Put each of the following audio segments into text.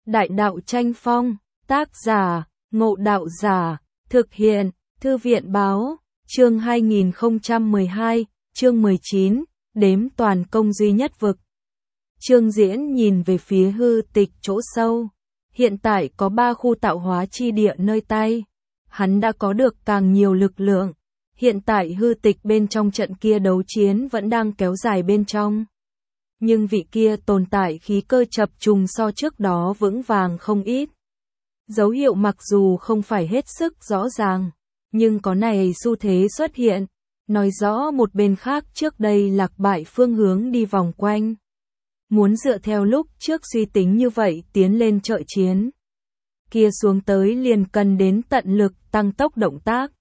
Đại đạo tranh phong, tác giả, Ngộ Đạo Giả, thực hiện, Thư viện báo, chương 2012, chương 19, đếm toàn công duy nhất vực. Trương Diễn nhìn về phía hư tịch chỗ sâu. Hiện tại có 3 khu tạo hóa chi địa nơi tay. Hắn đã có được càng nhiều lực lượng. Hiện tại hư tịch bên trong trận kia đấu chiến vẫn đang kéo dài bên trong. Nhưng vị kia tồn tại khí cơ chập trùng so trước đó vững vàng không ít. Dấu hiệu mặc dù không phải hết sức rõ ràng, nhưng có này xu thế xuất hiện, nói rõ một bên khác trước đây lạc bại phương hướng đi vòng quanh. Muốn dựa theo lúc trước suy tính như vậy tiến lên trợ chiến. Kia xuống tới liền cần đến tận lực tăng tốc động tác.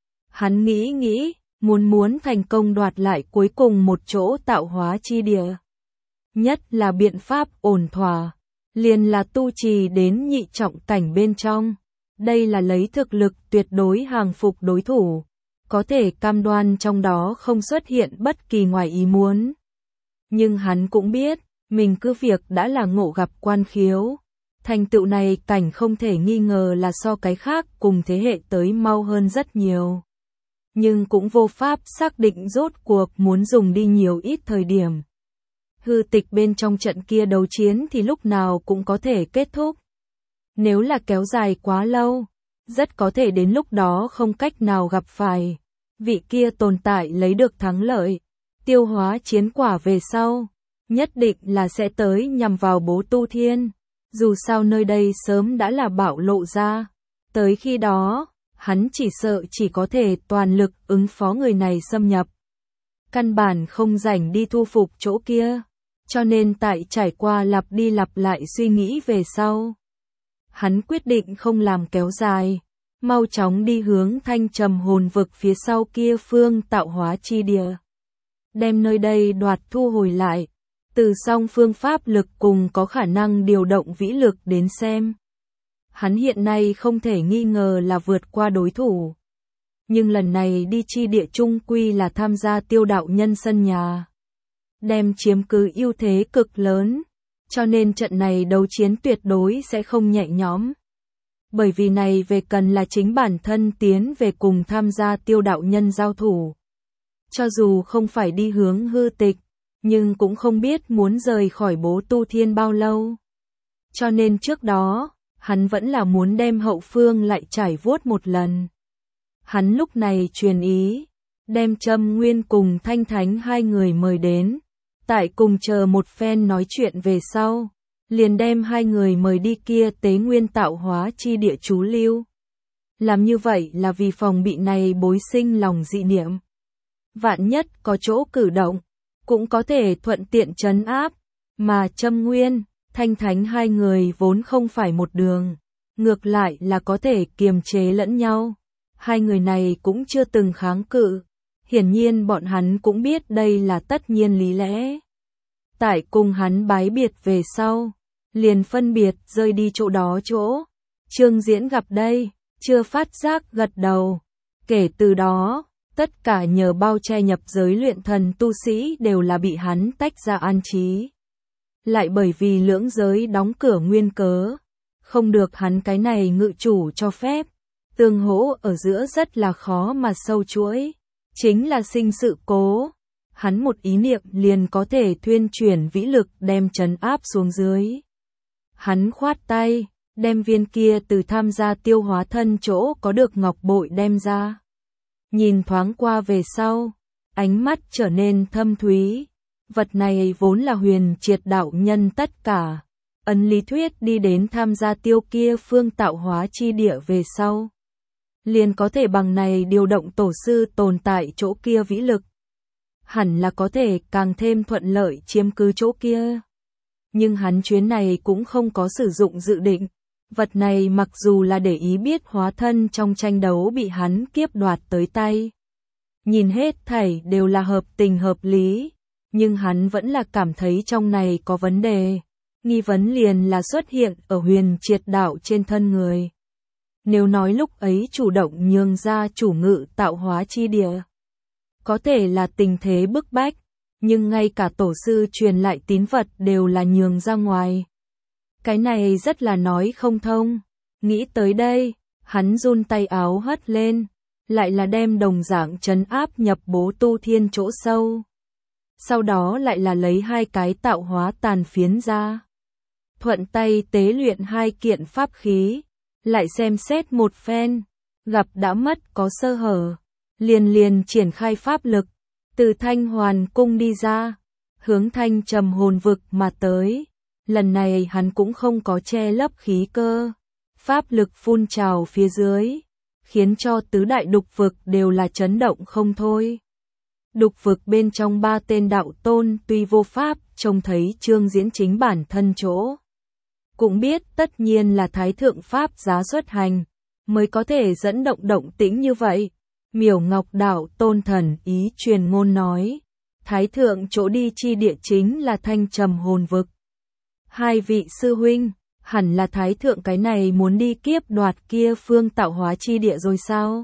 Hắn nghĩ, muốn thành công đoạt lại cuối cùng một chỗ tạo hóa chi địa. Nhất là biện pháp ổn thỏa, liền là tu trì đến nhị trọng cảnh bên trong. Đây là lấy thực lực tuyệt đối hàng phục đối thủ, có thể cam đoan trong đó không xuất hiện bất kỳ ngoài ý muốn. Nhưng hắn cũng biết, mình cứ việc đã là ngộ gặp quan khiếu. Thành tựu này cảnh không thể nghi ngờ là so cái khác cùng thế hệ tới mau hơn rất nhiều. Nhưng cũng vô pháp xác định rốt cuộc muốn dùng đi nhiều ít thời điểm. Hư tịch bên trong trận kia đấu chiến thì lúc nào cũng có thể kết thúc. Nếu là kéo dài quá lâu, rất có thể đến lúc đó không cách nào gặp phải. Vị kia tồn tại lấy được thắng lợi, tiêu hóa chiến quả về sau, nhất định là sẽ tới nhằm vào Bố Tu Thiên. Dù sao nơi đây sớm đã là bạo lộ ra. Tới khi đó, hắn chỉ sợ chỉ có thể toàn lực ứng phó người này xâm nhập. Căn bản không rảnh đi thu phục chỗ kia. Cho nên tại trải qua lặp đi lặp lại suy nghĩ về sau. Hắn quyết định không làm kéo dài. Mau chóng đi hướng Thanh Trầm hồn vực phía sau kia phương tạo hóa chi địa. Đem nơi đây đoạt thu hồi lại. Từ song phương pháp lực cùng có khả năng điều động vĩ lực đến xem. Hắn hiện nay không thể nghi ngờ là vượt qua đối thủ. Nhưng lần này đi chi địa chung quy là tham gia Tiêu đạo nhân sân nhà. Đem chiếm cứ ưu thế cực lớn. Cho nên trận này đấu chiến tuyệt đối sẽ không nhẹ nhõm. Bởi vì này về cần là chính bản thân tiến về cùng tham gia Tiêu đạo nhân giao thủ. Cho dù không phải đi hướng hư tịch, nhưng cũng không biết muốn rời khỏi Bố Tu Thiên bao lâu. Cho nên trước đó, hắn vẫn là muốn đem hậu phương lại trải vuốt một lần. Hắn lúc này truyền ý, đem Trâm Nguyên cùng Thanh Thánh hai người mời đến. Tại cùng chờ một phen nói chuyện về sau, liền đem hai người mời đi kia tế nguyên tạo hóa chi địa trú lưu. Làm như vậy là vì phòng bị này bối sinh lòng dị niệm. Vạn nhất có chỗ cử động, cũng có thể thuận tiện trấn áp, mà Trâm Nguyên, Thanh Thánh hai người vốn không phải một đường, ngược lại là có thể kiềm chế lẫn nhau. Hai người này cũng chưa từng kháng cự, hiển nhiên bọn hắn cũng biết đây là tất nhiên lý lẽ. Tại cùng hắn bái biệt về sau, liền phân biệt rơi đi chỗ đó chỗ. Trương Diễn gặp đây, chưa phát giác gật đầu. Kể từ đó, tất cả nhờ bao che nhập giới luyện thần tu sĩ đều là bị hắn tách ra an trí. Lại bởi vì lưỡng giới đóng cửa nguyên cớ, không được hắn cái này ngự chủ cho phép. Tương hỗ ở giữa rất là khó mà sâu chuỗi. Chính là sinh sự cố. Hắn một ý niệm liền có thể thuyên chuyển vĩ lực đem trấn áp xuống dưới. Hắn khoát tay, đem viên kia từ tham gia tiêu hóa thân chỗ có được ngọc bội đem ra. Nhìn thoáng qua về sau, ánh mắt trở nên thâm thúy. Vật này vốn là huyền triệt đạo nhân tất cả. Ấn lý thuyết đi đến tham gia tiêu kia phương tạo hóa chi địa về sau. Liền có thể bằng này điều động tổ sư tồn tại chỗ kia vĩ lực. Hẳn là có thể càng thêm thuận lợi chiếm cứ chỗ kia. Nhưng hắn chuyến này cũng không có sử dụng dự định. Vật này mặc dù là để ý biết hóa thân trong tranh đấu bị hắn kiếp đoạt tới tay. Nhìn hết thảy đều là hợp tình hợp lý. Nhưng hắn vẫn là cảm thấy trong này có vấn đề. Nghi vấn liền là xuất hiện ở huyền triệt đạo trên thân người. Nếu nói lúc ấy chủ động nhường ra chủ ngự tạo hóa chi địa, có thể là tình thế bức bách, nhưng ngay cả tổ sư truyền lại tín vật đều là nhường ra ngoài. Cái này rất là nói không thông. Nghĩ tới đây, hắn run tay áo hất lên, lại là đem đồng dạng trấn áp nhập Bố Tu Thiên chỗ sâu. Sau đó lại là lấy 2 cái tạo hóa tàn phiến ra. Thuận tay tế luyện 2 kiện pháp khí, lại xem xét một phen, gặp đã mất có sơ hở, liền triển khai pháp lực, từ Thanh Hoàn cung đi ra, hướng Thanh Trầm hồn vực mà tới. Lần này hắn cũng không có che lấp khí cơ, pháp lực phun trào phía dưới, khiến cho tứ đại đục vực đều là chấn động không thôi. Đục vực bên trong 3 tên đạo tôn tuy vô pháp trông thấy Trương Diễn chính bản thân chỗ, cũng biết tất nhiên là Thái Thượng Pháp giá xuất hành, mới có thể dẫn động tĩnh như vậy. Miểu Ngọc đạo tôn thần ý truyền ngôn nói, Thái Thượng chỗ đi chi địa chính là Thanh Trầm hồn vực. 2 vị sư huynh, hẳn là Thái Thượng cái này muốn đi kiếp đoạt kia phương tạo hóa chi địa rồi sao?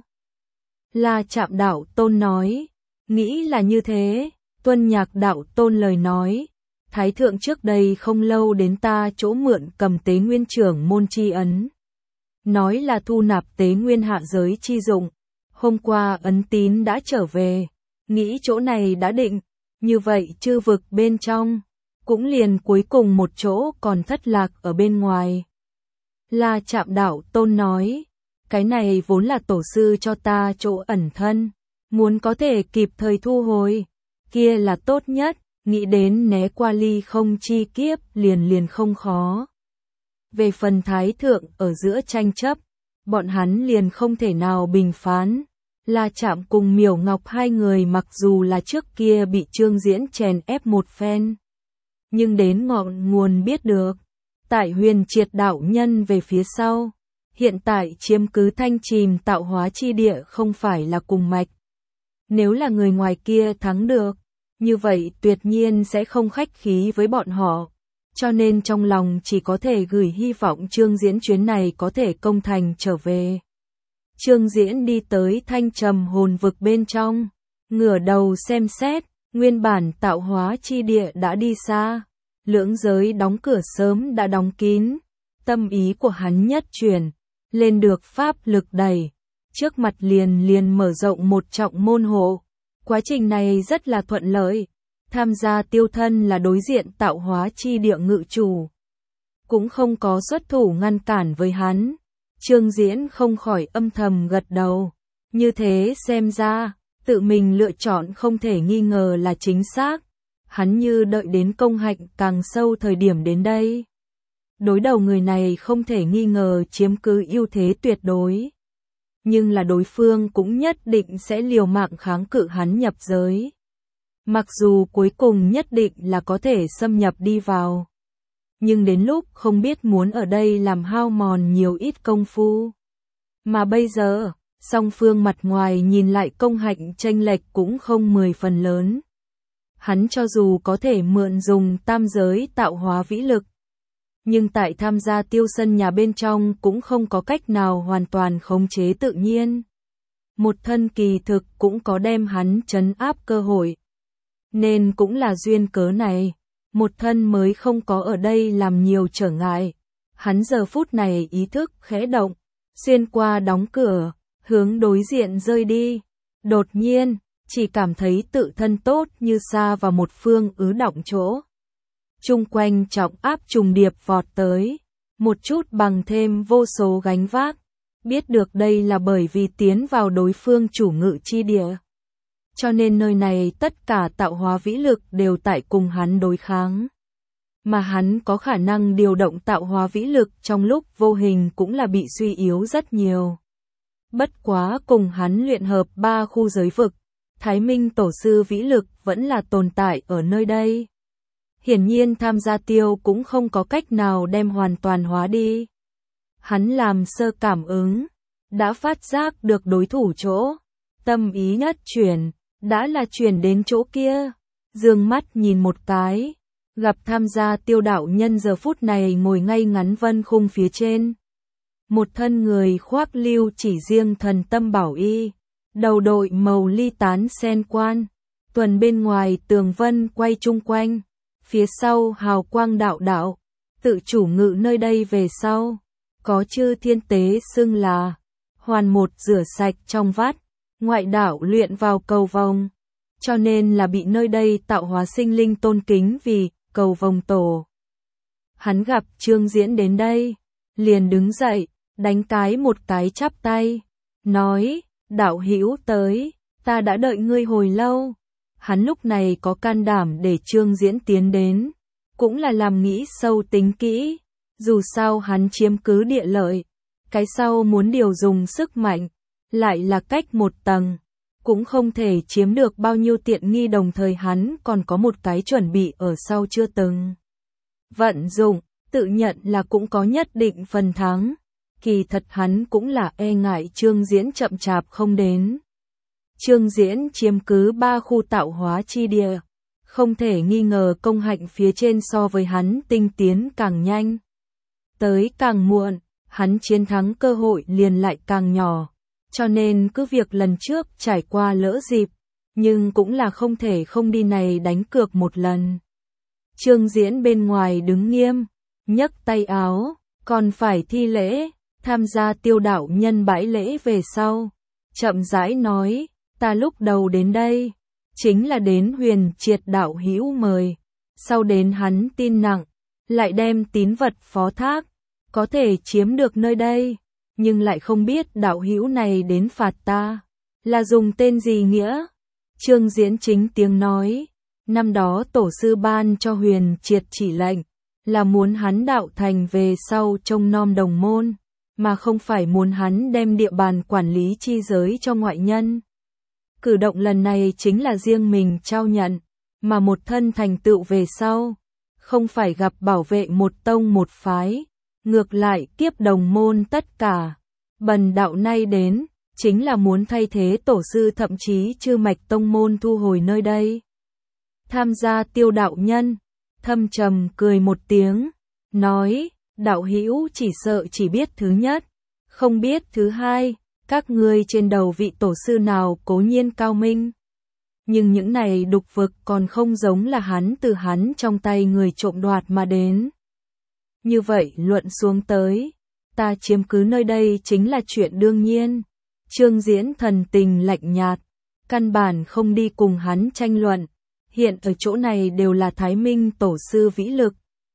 La Trạm đạo tôn nói, nghĩ là như thế. Tuân Nhạc đạo tôn lời nói, Thái Thượng trước đây không lâu đến ta chỗ mượn cầm tế nguyên trưởng môn chi ấn. Nói là thu nạp tế nguyên hạ giới chi dụng. Hôm qua ấn tín đã trở về, nghĩ chỗ này đã định, như vậy chư vực bên trong, cũng liền cuối cùng một chỗ còn thất lạc ở bên ngoài. La Trạm đạo tôn nói, cái này vốn là tổ sư cho ta chỗ ẩn thân, muốn có thể kịp thời thu hồi, kia là tốt nhất, nghĩ đến né qua ly không chi kiếp liền không khó. Về phần Thái Thượng ở giữa tranh chấp, bọn hắn liền không thể nào bình phán. La Trạm cùng Miểu Ngọc 2 người mặc dù là trước kia bị Trương Diễn chèn ép một phen, nhưng đến ngọn nguồn biết được, tại Huyền Triệt đạo nhân về phía sau, hiện tại chiếm cứ Thanh Trìm tạo hóa chi địa không phải là cùng mạch. Nếu là người ngoài kia thắng được, như vậy tuyệt nhiên sẽ không khách khí với bọn họ, cho nên trong lòng chỉ có thể gửi hy vọng Trương Diễn chuyến này có thể công thành trở về. Trương Diễn đi tới Thanh Trầm hồn vực bên trong, ngửa đầu xem xét, nguyên bản tạo hóa chi địa đã đi xa, lưỡng giới đóng cửa sớm đã đóng kín, tâm ý của hắn nhất chuyển, lên được pháp lực đẩy, trước mặt liền mở rộng một trọng môn hộ. Quá trình này rất là thuận lợi, tham gia tiêu thân là đối diện tạo hóa chi địa ngự chủ, cũng không có xuất thủ ngăn cản với hắn. Trương Diễn không khỏi âm thầm gật đầu, như thế xem ra, tự mình lựa chọn không thể nghi ngờ là chính xác, hắn như đợi đến công hạnh càng sâu thời điểm đến đây. Đối đầu người này không thể nghi ngờ chiếm cứ ưu thế tuyệt đối, nhưng là đối phương cũng nhất định sẽ liều mạng kháng cự hắn nhập giới. Mặc dù cuối cùng nhất định là có thể xâm nhập đi vào, nhưng đến lúc không biết muốn ở đây làm hao mòn nhiều ít công phu. Mà bây giờ, song phương mặt ngoài nhìn lại công hạnh chênh lệch cũng không 10 phần lớn. Hắn cho dù có thể mượn dùng tam giới tạo hóa vĩ lực, nhưng tại tham gia tiêu sân nhà bên trong cũng không có cách nào hoàn toàn khống chế tự nhiên. Một thân kỳ thực cũng có đem hắn trấn áp cơ hội. Nên cũng là duyên cớ này, một thân mới không có ở đây làm nhiều trở ngại. Hắn giờ phút này ý thức khẽ động, xuyên qua đóng cửa, hướng đối diện rơi đi. Đột nhiên, chỉ cảm thấy tự thân tốt như xa vào một phương ứ động chỗ. Chung quanh trọng áp trùng điệp vọt tới, một chút bằng thêm vô số gánh vác. Biết được đây là bởi vì tiến vào đối phương chủ ngự chi địa, cho nên nơi này tất cả tạo hóa vĩ lực đều tại cùng hắn đối kháng. Mà hắn có khả năng điều động tạo hóa vĩ lực trong lúc vô hình cũng là bị suy yếu rất nhiều. Bất quá cùng hắn luyện hợp 3 khu giới vực, Thái Minh tổ sư vĩ lực vẫn là tồn tại ở nơi đây. Hiển nhiên tham gia tiêu cũng không có cách nào đem hoàn toàn hóa đi. Hắn làm sơ cảm ứng, đã phát giác được đối thủ chỗ, tâm ý nhất chuyển, đã là chuyển đến chỗ kia, dương mắt nhìn một cái, gặp tham gia tiêu đạo nhân giờ phút này ngồi ngay ngắn vân khung phía trên. Một thân người khoác lưu chỉ riêng thần tâm bảo y, đầu đội màu ly tán sen quan, tuần bên ngoài tường vân quay chung quanh, phía sau hào quang đạo đạo, tự chủ ngự nơi đây về sau, có chư thiên tế xưng là hoàn một rửa sạch trong vắt, ngoại đạo luyện vào cầu vồng, cho nên là bị nơi đây tạo hóa sinh linh tôn kính vì cầu vồng tổ. Hắn gặp Trương Diễn đến đây, liền đứng dậy, đánh một cái chắp tay, nói, đạo hữu tới, ta đã đợi ngươi hồi lâu. Hắn lúc này có can đảm để Trương Diễn tiến đến, cũng là làm nghĩ sâu tính kỹ, dù sao hắn chiếm cứ địa lợi, cái sau muốn điều dùng sức mạnh, lại là cách một tầng, cũng không thể chiếm được bao nhiêu tiện nghi, đồng thời hắn còn có một cái chuẩn bị ở sau chưa từng vận dụng, tự nhận là cũng có nhất định phần thắng, kỳ thật hắn cũng là e ngại Trương Diễn chậm chạp không đến. Trương Diễn chiếm cứ 3 khu tạo hóa chi địa, không thể nghi ngờ công hạnh phía trên so với hắn tinh tiến càng nhanh. Tới càng muộn, hắn chiến thắng cơ hội liền lại càng nhỏ, cho nên cứ việc lần trước trải qua lỡ dịp, nhưng cũng là không thể không đi này đánh cược một lần. Trương Diễn bên ngoài đứng nghiêm, nhấc tay áo, còn phải thi lễ, tham gia Tiêu đạo nhân bãi lễ về sau, chậm rãi nói, ta lúc đầu đến đây, chính là đến Huyền Triệt đạo hữu mời, sau đến hắn tin nặng, lại đem tín vật phó thác, có thể chiếm được nơi đây, nhưng lại không biết đạo hữu này đến phạt ta, là dùng tên gì nghĩa. Trương Diễn chính tiếng nói, năm đó tổ sư ban cho Huyền Triệt chỉ lệnh, là muốn hắn đạo thành về sau trông nom đồng môn, mà không phải muốn hắn đem địa bàn quản lý chi giới cho ngoại nhân. Cử động lần này chính là riêng mình trao nhận, mà một thân thành tựu về sau, không phải gặp bảo vệ một tông một phái, ngược lại kiếp đồng môn tất cả. Bần đạo nay đến, chính là muốn thay thế tổ sư thậm chí chư mạch tông môn thu hồi nơi đây. Tham gia Tiêu đạo nhân, thâm trầm cười một tiếng, nói, đạo hữu chỉ sợ chỉ biết thứ nhất, không biết thứ hai, các ngươi trên đầu vị tổ sư nào cố nhiên cao minh. Nhưng những này đục vực còn không giống là hắn từ hắn trong tay người trộm đoạt mà đến. Như vậy luận xuống tới, ta chiếm cứ nơi đây chính là chuyện đương nhiên. Trương Diễn thần tình lạnh nhạt, căn bản không đi cùng hắn tranh luận, hiện ở chỗ này đều là Thái Minh tổ sư vĩ lực.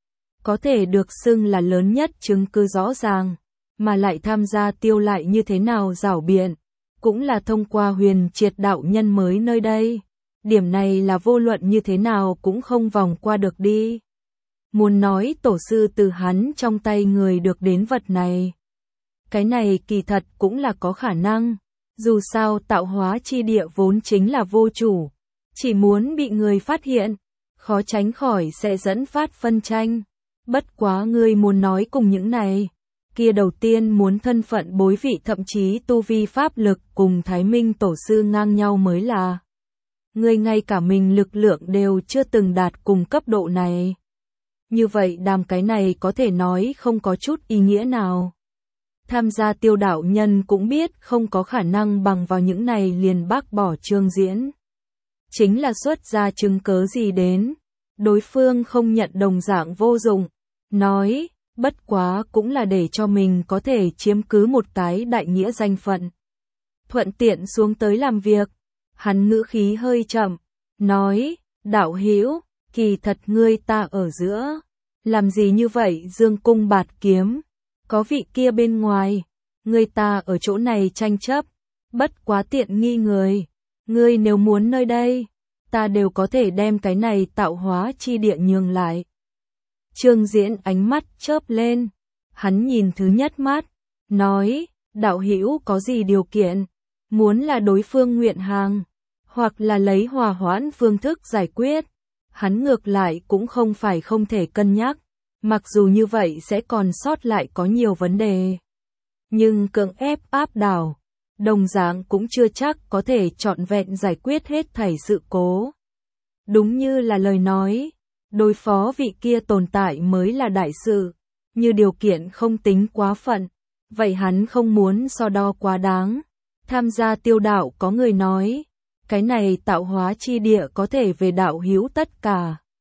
Có thể được xưng là lớn nhất chứng cứ rõ ràng, mà lại tham gia Tiêu lại như thế nào giảo biện, cũng là thông qua Huyền Triệt đạo nhân mới nơi đây. Điểm này là vô luận như thế nào cũng không vòng qua được đi. Muốn nói tổ sư từ hắn trong tay người được đến vật này. Cái này kỳ thật cũng là có khả năng, dù sao tạo hóa chi địa vốn chính là vô chủ, chỉ muốn bị người phát hiện, khó tránh khỏi sẽ dẫn phát phân tranh. Bất quá ngươi muốn nói cùng những này, kia đầu tiên muốn thân phận bối vị thậm chí tu vi pháp lực cùng Thái Minh tổ sư ngang nhau mới là. Ngươi ngay cả mình lực lượng đều chưa từng đạt cùng cấp độ này. Như vậy đàm cái này có thể nói không có chút ý nghĩa nào. Tham gia Tiêu đạo nhân cũng biết không có khả năng bằng vào những này liền bác bỏ Trương Diễn. Chính là xuất ra chứng cớ gì đến. Đối phương không nhận đồng dạng vô dụng. Nói, bất quá cũng là để cho mình có thể chiếm cứ một cái đại nghĩa danh phận. Thuận tiện xuống tới làm việc. Hắn ngữ khí hơi chậm, nói, đạo hữu, kỳ thật ngươi ta ở giữa. Làm gì như vậy dương cung bạt kiếm, có vị kia bên ngoài, ngươi ta ở chỗ này tranh chấp, bất quá tiện nghi người. Ngươi nếu muốn nơi đây, ta đều có thể đem cái này tạo hóa chi địa nhường lại. Trương Diễn ánh mắt chớp lên, hắn nhìn thứ nhất mắt, nói, đạo hữu có gì điều kiện, muốn là đối phương nguyện hàng, hoặc là lấy hòa hoãn phương thức giải quyết, hắn ngược lại cũng không phải không thể cân nhắc, mặc dù như vậy sẽ còn sót lại có nhiều vấn đề. Nhưng cưỡng ép áp đảo, đồng dạng cũng chưa chắc có thể trọn vẹn giải quyết hết thảy sự cố. Đúng như là lời nói, đối phó vị kia tồn tại mới là đại sự, như điều kiện không tính quá phận, vậy hắn không muốn so đo quá đáng. Tham gia Tiêu đạo có người nói, cái này tạo hóa chi địa có thể về đạo hữu tất cả.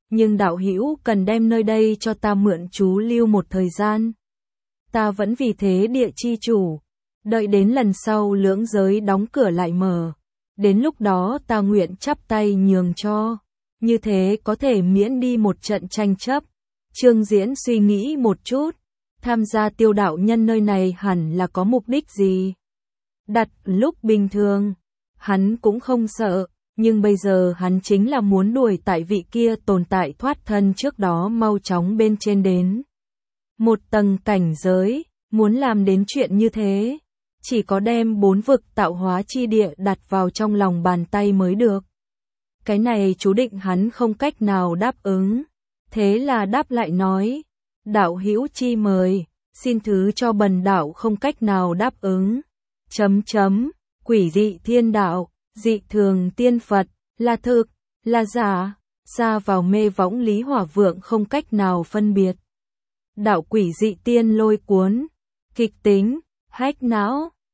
nhưng đạo hữu cần đem nơi đây cho ta mượn trú lưu một thời gian. Ta vẫn vì thế địa chi chủ, đợi đến lần sau lưỡng giới đóng cửa lại mở, đến lúc đó ta nguyện chắp tay nhường cho, như thế có thể miễn đi một trận tranh chấp. Trương Diễn suy nghĩ một chút, tham gia Tiêu đạo nhân nơi này hẳn là có mục đích gì. Đặt lúc bình thường, hắn cũng không sợ, nhưng bây giờ hắn chính là muốn đuổi tại vị kia tồn tại thoát thân trước đó mau chóng bên trên đến một tầng cảnh giới, muốn làm đến chuyện như thế, chỉ có đem 4 vực tạo hóa chi địa đặt vào trong lòng bàn tay mới được. Cái này chú định hắn không cách nào đáp ứng, thế là đáp lại nói, đạo hữu chi mời, xin thứ cho bần đạo không cách nào đáp ứng. Quỷ dị thiên đạo, dị thường tiên Phật, là thực, là giả, xa vào mê võng Lý Hỏa Vượng không cách nào phân biệt. Đạo quỷ dị tiên lôi cuốn, kịch tính, hách não,